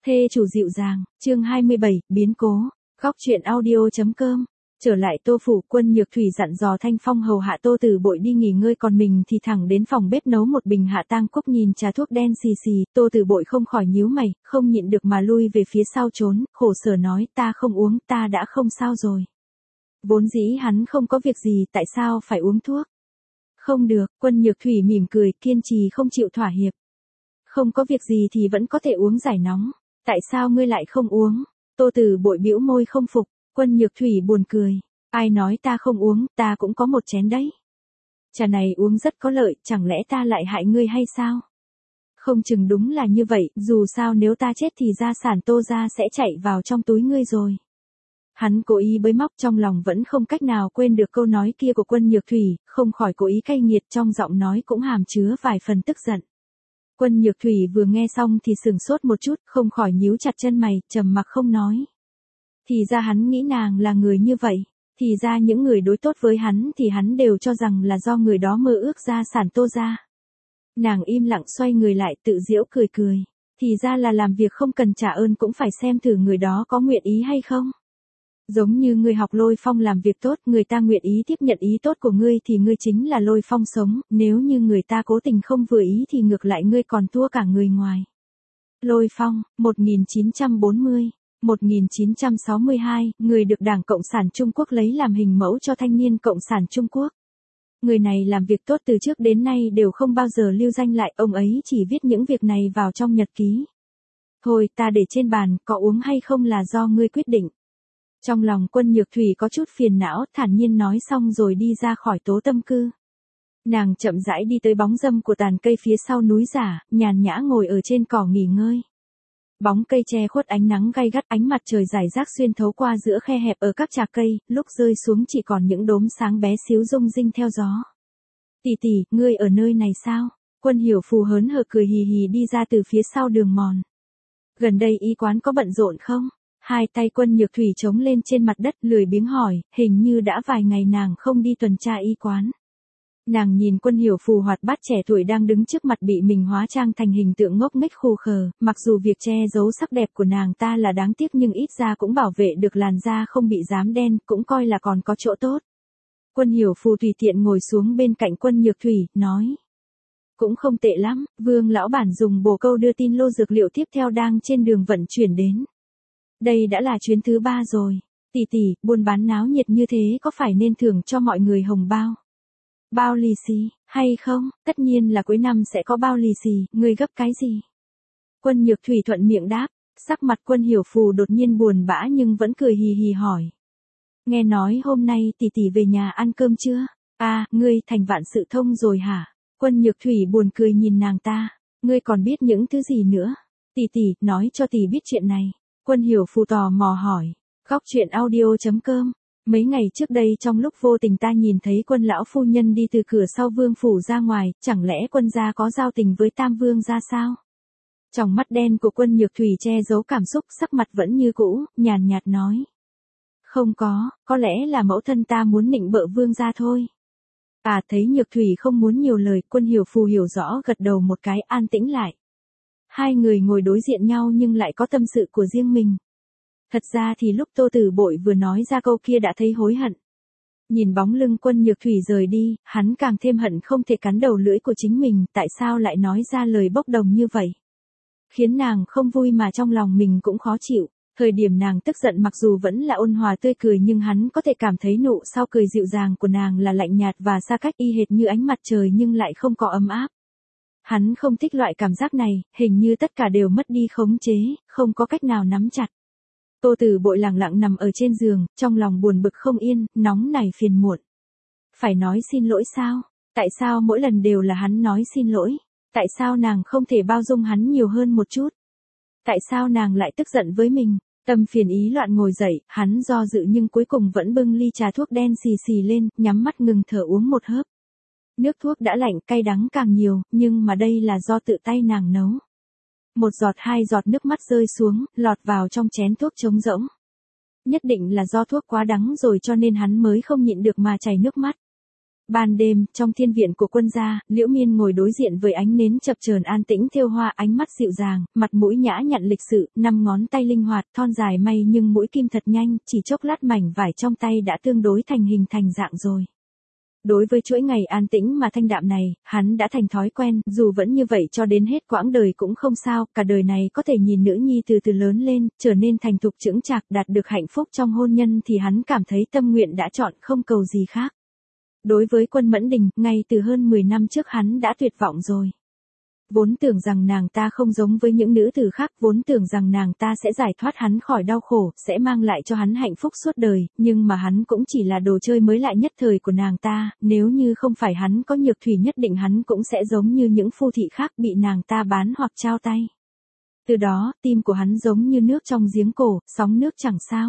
Thê chủ dịu dàng, chương 27, biến cố, góc truyện audio.com. Trở lại Tô phủ, Quân Nhược Thủy dặn dò Thanh Phong hầu hạ Tô Tử Bội đi nghỉ ngơi, còn mình thì thẳng đến phòng bếp nấu một bình hạ tang cúc. Nhìn trà thuốc đen xì xì, Tô Tử Bội không khỏi nhíu mày, không nhịn được mà lui về phía sau trốn, khổ sở nói, ta không uống, ta đã không sao rồi. Vốn dĩ hắn không có việc gì, tại sao phải uống thuốc? Không được, Quân Nhược Thủy mỉm cười, kiên trì không chịu thỏa hiệp. Không có việc gì thì vẫn có thể uống giải nóng, tại sao ngươi lại không uống? Tô Tử Bội bĩu môi không phục. Quân Nhược Thủy buồn cười, ai nói ta không uống, ta cũng có một chén đấy. Trà này uống rất có lợi, chẳng lẽ ta lại hại ngươi hay sao? Không chừng đúng là như vậy, dù sao nếu ta chết thì gia sản Tô gia sẽ chạy vào trong túi ngươi rồi. Hắn cố ý bới móc, trong lòng vẫn không cách nào quên được câu nói kia của Quân Nhược Thủy, không khỏi cố ý cay nghiệt, trong giọng nói cũng hàm chứa vài phần tức giận. Quân Nhược Thủy vừa nghe xong thì sửng sốt một chút, không khỏi nhíu chặt chân mày, trầm mặc không nói. Thì ra hắn nghĩ nàng là người như vậy, thì ra những người đối tốt với hắn thì hắn đều cho rằng là do người đó mơ ước gia sản Tô gia. Nàng im lặng xoay người lại, tự giễu cười cười, thì ra là làm việc không cần trả ơn cũng phải xem thử người đó có nguyện ý hay không. Giống như người học Lôi Phong làm việc tốt, người ta nguyện ý tiếp nhận ý tốt của ngươi thì ngươi chính là Lôi Phong sống, nếu như người ta cố tình không vừa ý thì ngược lại ngươi còn thua cả người ngoài. Lôi Phong, 1940-1962, người được Đảng Cộng sản Trung Quốc lấy làm hình mẫu cho thanh niên Cộng sản Trung Quốc. Người này làm việc tốt từ trước đến nay đều không bao giờ lưu danh lại, ông ấy chỉ viết những việc này vào trong nhật ký. Thôi ta để trên bàn, có uống hay không là do ngươi quyết định. Trong lòng Quân Nhược Thủy có chút phiền não, thản nhiên nói xong rồi đi ra khỏi Tố Tâm Cư. Nàng chậm rãi đi tới bóng râm của tàn cây phía sau núi giả, nhàn nhã ngồi ở trên cỏ nghỉ ngơi. Bóng cây che khuất ánh nắng gay gắt, ánh mặt trời rải rác xuyên thấu qua giữa khe hẹp ở các chạc cây, lúc rơi xuống chỉ còn những đốm sáng bé xíu rung rinh theo gió. Tỷ tỷ, ngươi ở nơi này sao? Quân Hiểu Phù hớn hở cười hì hì đi ra từ phía sau đường mòn. Gần đây y quán có bận rộn không? Hai tay Quân Nhược Thủy chống lên trên mặt đất, lười biếng hỏi, hình như đã vài ngày nàng không đi tuần tra y quán. Nàng nhìn Quân Hiểu Phù hoạt bát trẻ tuổi đang đứng trước mặt bị mình hóa trang thành hình tượng ngốc nghếch khù khờ, mặc dù việc che giấu sắc đẹp của nàng ta là đáng tiếc nhưng ít ra cũng bảo vệ được làn da không bị rám đen, cũng coi là còn có chỗ tốt. Quân Hiểu Phù tùy tiện ngồi xuống bên cạnh Quân Nhược Thủy, nói. Cũng không tệ lắm, Vương lão bản dùng bồ câu đưa tin lô dược liệu tiếp theo đang trên đường vận chuyển đến. Đây đã là chuyến thứ 3 rồi. Tỷ tỷ, buôn bán náo nhiệt như thế có phải nên thưởng cho mọi người hồng bao? Bao lì xì, hay không? Tất nhiên là cuối năm sẽ có bao lì xì, ngươi gấp cái gì? Quân Nhược Thủy thuận miệng đáp, sắc mặt Quân Hiểu Phù đột nhiên buồn bã nhưng vẫn cười hì hì hỏi. Nghe nói hôm nay tỷ tỷ về nhà ăn cơm chưa? À, ngươi thành vạn sự thông rồi hả? Quân Nhược Thủy buồn cười nhìn nàng ta, ngươi còn biết những thứ gì nữa? Tỷ tỷ, nói cho tỷ biết chuyện này. Quân Hiểu Phù tò mò hỏi, góc truyện audio.com. Mấy ngày trước đây trong lúc vô tình ta nhìn thấy Quân lão phu nhân đi từ cửa sau vương phủ ra ngoài, chẳng lẽ Quân gia có giao tình với Tam vương gia sao? Trong mắt đen của Quân Nhược Thủy che giấu cảm xúc, sắc mặt vẫn như cũ, nhàn nhạt nói. Không có lẽ là mẫu thân ta muốn nịnh bợ vương gia thôi. À, thấy Nhược Thủy không muốn nhiều lời, Quân Hiểu Phù hiểu rõ gật đầu một cái, an tĩnh lại. Hai người ngồi đối diện nhau nhưng lại có tâm sự của riêng mình. Thật ra thì lúc Tô Tử Bội vừa nói ra câu kia đã thấy hối hận. Nhìn bóng lưng Quân Nhược Thủy rời đi, hắn càng thêm hận không thể cắn đầu lưỡi của chính mình, tại sao lại nói ra lời bốc đồng như vậy. Khiến nàng không vui mà trong lòng mình cũng khó chịu. Thời điểm nàng tức giận mặc dù vẫn là ôn hòa tươi cười nhưng hắn có thể cảm thấy nụ sau cười dịu dàng của nàng là lạnh nhạt và xa cách y hệt như ánh mặt trời nhưng lại không có ấm áp. Hắn không thích loại cảm giác này, hình như tất cả đều mất đi khống chế, không có cách nào nắm chặt. Tô Tử Bội lặng lặng nằm ở trên giường, trong lòng buồn bực không yên, nóng nảy phiền muộn. Phải nói xin lỗi sao? Tại sao mỗi lần đều là hắn nói xin lỗi? Tại sao nàng không thể bao dung hắn nhiều hơn một chút? Tại sao nàng lại tức giận với mình? Tâm phiền ý loạn ngồi dậy, hắn do dự nhưng cuối cùng vẫn bưng ly trà thuốc đen xì xì lên, nhắm mắt ngừng thở uống một hớp. Nước thuốc đã lạnh, cay đắng càng nhiều, nhưng mà đây là do tự tay nàng nấu. Một giọt hai giọt nước mắt rơi xuống, lọt vào trong chén thuốc trống rỗng. Nhất định là do thuốc quá đắng rồi cho nên hắn mới không nhịn được mà chảy nước mắt. Ban đêm, trong thiên viện của quân gia, Liễu Miên ngồi đối diện với ánh nến chập chờn an tĩnh thêu hoa, ánh mắt dịu dàng, mặt mũi nhã nhặn lịch sự, 5 ngón tay linh hoạt, thon dài may nhưng mũi kim thật nhanh, chỉ chốc lát mảnh vải trong tay đã tương đối thành hình thành dạng rồi. Đối với chuỗi ngày an tĩnh mà thanh đạm này, hắn đã thành thói quen, dù vẫn như vậy cho đến hết quãng đời cũng không sao, cả đời này có thể nhìn nữ nhi từ từ lớn lên, trở nên thành thục chững chạc, đạt được hạnh phúc trong hôn nhân thì hắn cảm thấy tâm nguyện đã chọn, không cầu gì khác. Đối với Quân Mẫn Đình, ngay từ hơn 10 năm trước hắn đã tuyệt vọng rồi. Vốn tưởng rằng nàng ta không giống với những nữ tử khác, vốn tưởng rằng nàng ta sẽ giải thoát hắn khỏi đau khổ, sẽ mang lại cho hắn hạnh phúc suốt đời, nhưng mà hắn cũng chỉ là đồ chơi mới lạ nhất thời của nàng ta, nếu như không phải hắn có nhược thủy nhất định hắn cũng sẽ giống như những phu thị khác bị nàng ta bán hoặc trao tay. Từ đó, tim của hắn giống như nước trong giếng cổ, sóng nước chẳng sao.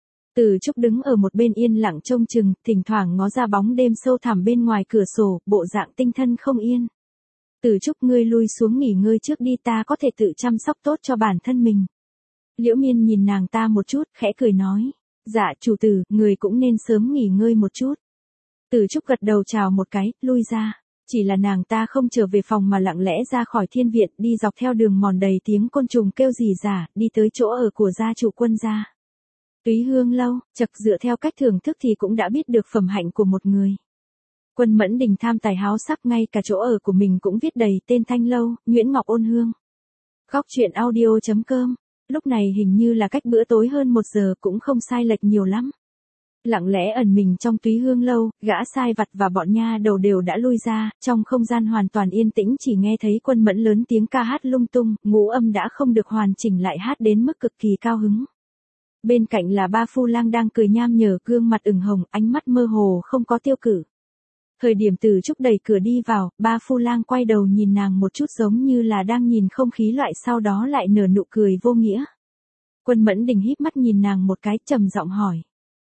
Từ Trúc đứng ở một bên yên lặng trông chừng, thỉnh thoảng ngó ra bóng đêm sâu thẳm bên ngoài cửa sổ, bộ dạng tinh thần không yên. Từ Trúc, ngươi lui xuống nghỉ ngơi trước đi, ta có thể tự chăm sóc tốt cho bản thân mình. Liễu Miên nhìn nàng ta một chút, khẽ cười nói. Dạ chủ tử, người cũng nên sớm nghỉ ngơi một chút. Từ Trúc gật đầu chào một cái, lui ra. Chỉ là nàng ta không trở về phòng mà lặng lẽ ra khỏi thiên viện, đi dọc theo đường mòn đầy tiếng côn trùng kêu rỉ rả, đi tới chỗ ở của gia chủ Quân gia. Túy Hương lâu, chật dựa theo cách thưởng thức thì cũng đã biết được phẩm hạnh của một người. Quân Mẫn Đình tham tài háo sắc, ngay cả chỗ ở của mình cũng viết đầy tên Thanh lâu, Nguyễn Ngọc Ôn Hương. Góc truyện audio.com. Lúc này hình như là cách bữa tối hơn 1 giờ, cũng không sai lệch nhiều lắm. Lặng lẽ ẩn mình trong Túy Hương lâu, gã sai vặt và bọn nha đầu đều đã lui ra, trong không gian hoàn toàn yên tĩnh chỉ nghe thấy Quân Mẫn lớn tiếng ca hát lung tung, ngũ âm đã không được hoàn chỉnh lại hát đến mức cực kỳ cao hứng. Bên cạnh là ba phu lang đang cười nham nhở, gương mặt ửng hồng, ánh mắt mơ hồ không có tiêu cự. Thời điểm Từ Trúc đẩy cửa đi vào, ba phu lang quay đầu nhìn nàng một chút giống như là đang nhìn không khí loại, sau đó lại nở nụ cười vô nghĩa. Quân Mẫn Đình híp mắt nhìn nàng một cái, trầm giọng hỏi.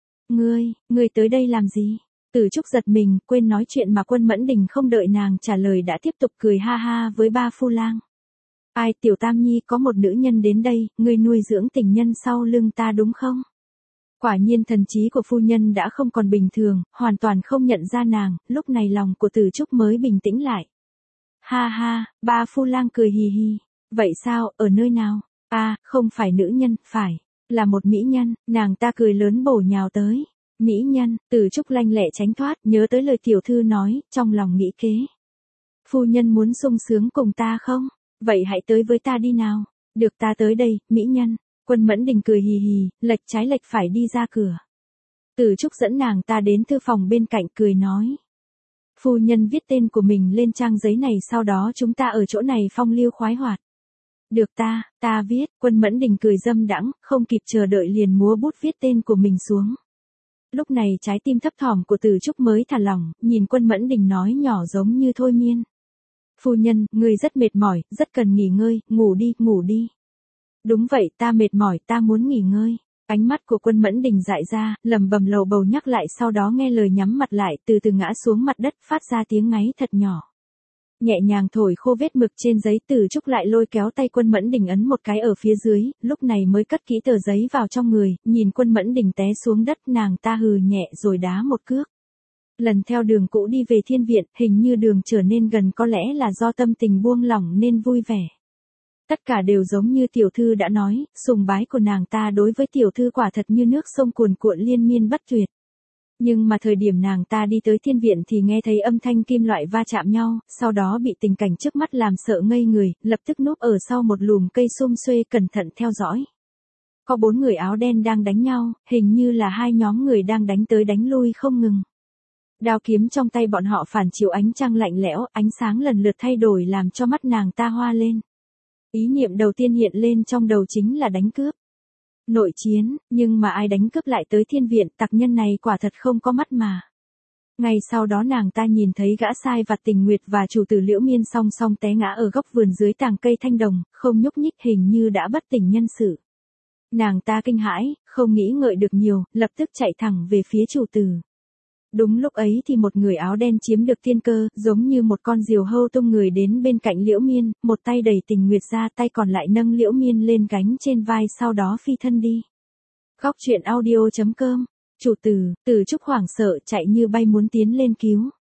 Ngươi tới đây làm gì? Từ Trúc giật mình, quên nói chuyện mà Quân Mẫn Đình không đợi nàng trả lời đã tiếp tục cười ha ha với ba phu lang. Ai, Tiểu Tam Nhi, có một nữ nhân đến đây, ngươi nuôi dưỡng tình nhân sau lưng ta đúng không? Quả nhiên thần trí của phu nhân đã không còn bình thường, hoàn toàn không nhận ra nàng, lúc này lòng của Từ Trúc mới bình tĩnh lại. Ha ha, ba phu lang cười hì hì. Vậy sao, ở nơi nào? À, không phải nữ nhân, phải là một mỹ nhân, nàng ta cười lớn bổ nhào tới. Mỹ nhân, Từ Trúc lanh lẹ tránh thoát, nhớ tới lời tiểu thư nói, trong lòng nghĩ kế. Phu nhân muốn sung sướng cùng ta không? Vậy hãy tới với ta đi nào. Được, ta tới đây, mỹ nhân. Quân Mẫn Đình cười hì hì, lệch trái lệch phải đi ra cửa. Từ Trúc dẫn nàng ta đến thư phòng bên cạnh, cười nói. Phu nhân viết tên của mình lên trang giấy này, sau đó chúng ta ở chỗ này phong lưu khoái hoạt. Được, ta viết. Quân Mẫn Đình cười dâm đãng, không kịp chờ đợi liền múa bút viết tên của mình xuống. Lúc này trái tim thấp thỏm của Từ Trúc mới thả lỏng, nhìn Quân Mẫn Đình nói nhỏ giống như thôi miên. Phu nhân, ngươi rất mệt mỏi, rất cần nghỉ ngơi, ngủ đi. Đúng vậy, ta mệt mỏi, ta muốn nghỉ ngơi. Ánh mắt của Quân Mẫn Đình dại ra, lẩm bẩm lầu bầu nhắc lại, sau đó nghe lời nhắm mặt lại, từ từ ngã xuống mặt đất, phát ra tiếng ngáy thật nhỏ. Nhẹ nhàng thổi khô vết mực trên giấy, Từ Trúc lại lôi kéo tay Quân Mẫn Đình ấn một cái ở phía dưới, lúc này mới cất kỹ tờ giấy vào trong người, nhìn Quân Mẫn Đình té xuống đất, nàng ta hừ nhẹ rồi đá một cước. Lần theo đường cũ đi về thiên viện, hình như đường trở nên gần, có lẽ là do tâm tình buông lỏng nên vui vẻ. Tất cả đều giống như tiểu thư đã nói, sùng bái của nàng ta đối với tiểu thư quả thật như nước sông cuồn cuộn liên miên bất tuyệt. Nhưng mà thời điểm nàng ta đi tới thiên viện thì nghe thấy âm thanh kim loại va chạm nhau, sau đó bị tình cảnh trước mắt làm sợ ngây người, lập tức núp ở sau một lùm cây sum xuê cẩn thận theo dõi. Có 4 người áo đen đang đánh nhau, hình như là 2 nhóm người đang đánh tới đánh lui không ngừng. Đao kiếm trong tay bọn họ phản chiếu ánh trăng lạnh lẽo, ánh sáng lần lượt thay đổi làm cho mắt nàng ta hoa lên. Ý niệm đầu tiên hiện lên trong đầu chính là đánh cướp. Nội chiến, nhưng mà ai đánh cướp lại tới thiên viện, tặc nhân này quả thật không có mắt mà. Ngay sau đó nàng ta nhìn thấy gã sai vặt Tình Nguyệt và chủ tử Liễu Miên song song té ngã ở góc vườn dưới tàng cây thanh đồng, không nhúc nhích, hình như đã bất tỉnh nhân sự. Nàng ta kinh hãi, không nghĩ ngợi được nhiều, lập tức chạy thẳng về phía chủ tử. Đúng lúc ấy thì một người áo đen chiếm được tiên cơ, giống như một con diều hâu tung người đến bên cạnh Liễu Miên, một tay đẩy Tình Nguyệt ra, tay còn lại nâng Liễu Miên lên gánh trên vai, sau đó phi thân đi. Góc truyện audio.com. Chủ tử, Từ Trúc hoảng sợ chạy như bay muốn tiến lên cứu.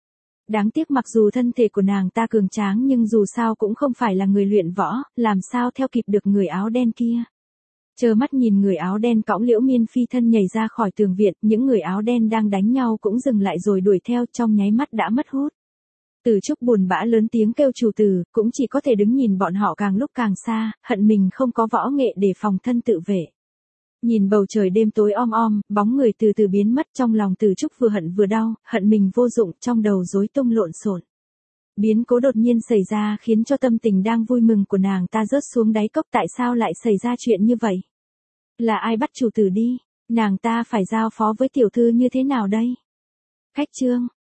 Đáng tiếc mặc dù thân thể của nàng ta cường tráng nhưng dù sao cũng không phải là người luyện võ, làm sao theo kịp được người áo đen kia. Trơ mắt nhìn người áo đen cõng Liễu Miên phi thân nhảy ra khỏi tường viện, những người áo đen đang đánh nhau cũng dừng lại rồi đuổi theo, trong nháy mắt đã mất hút. Từ Trúc buồn bã lớn tiếng kêu chủ tử, cũng chỉ có thể đứng nhìn bọn họ càng lúc càng xa, hận mình không có võ nghệ để phòng thân tự vệ. Nhìn bầu trời đêm tối om om, bóng người từ từ biến mất, trong lòng Từ Trúc vừa hận vừa đau, hận mình vô dụng, trong đầu rối tung lộn xộn. Biến cố đột nhiên xảy ra khiến cho tâm tình đang vui mừng của nàng ta rớt xuống đáy cốc, tại sao lại xảy ra chuyện như vậy? Là ai bắt chủ tử đi? Nàng ta phải giao phó với tiểu thư như thế nào đây? Khách trương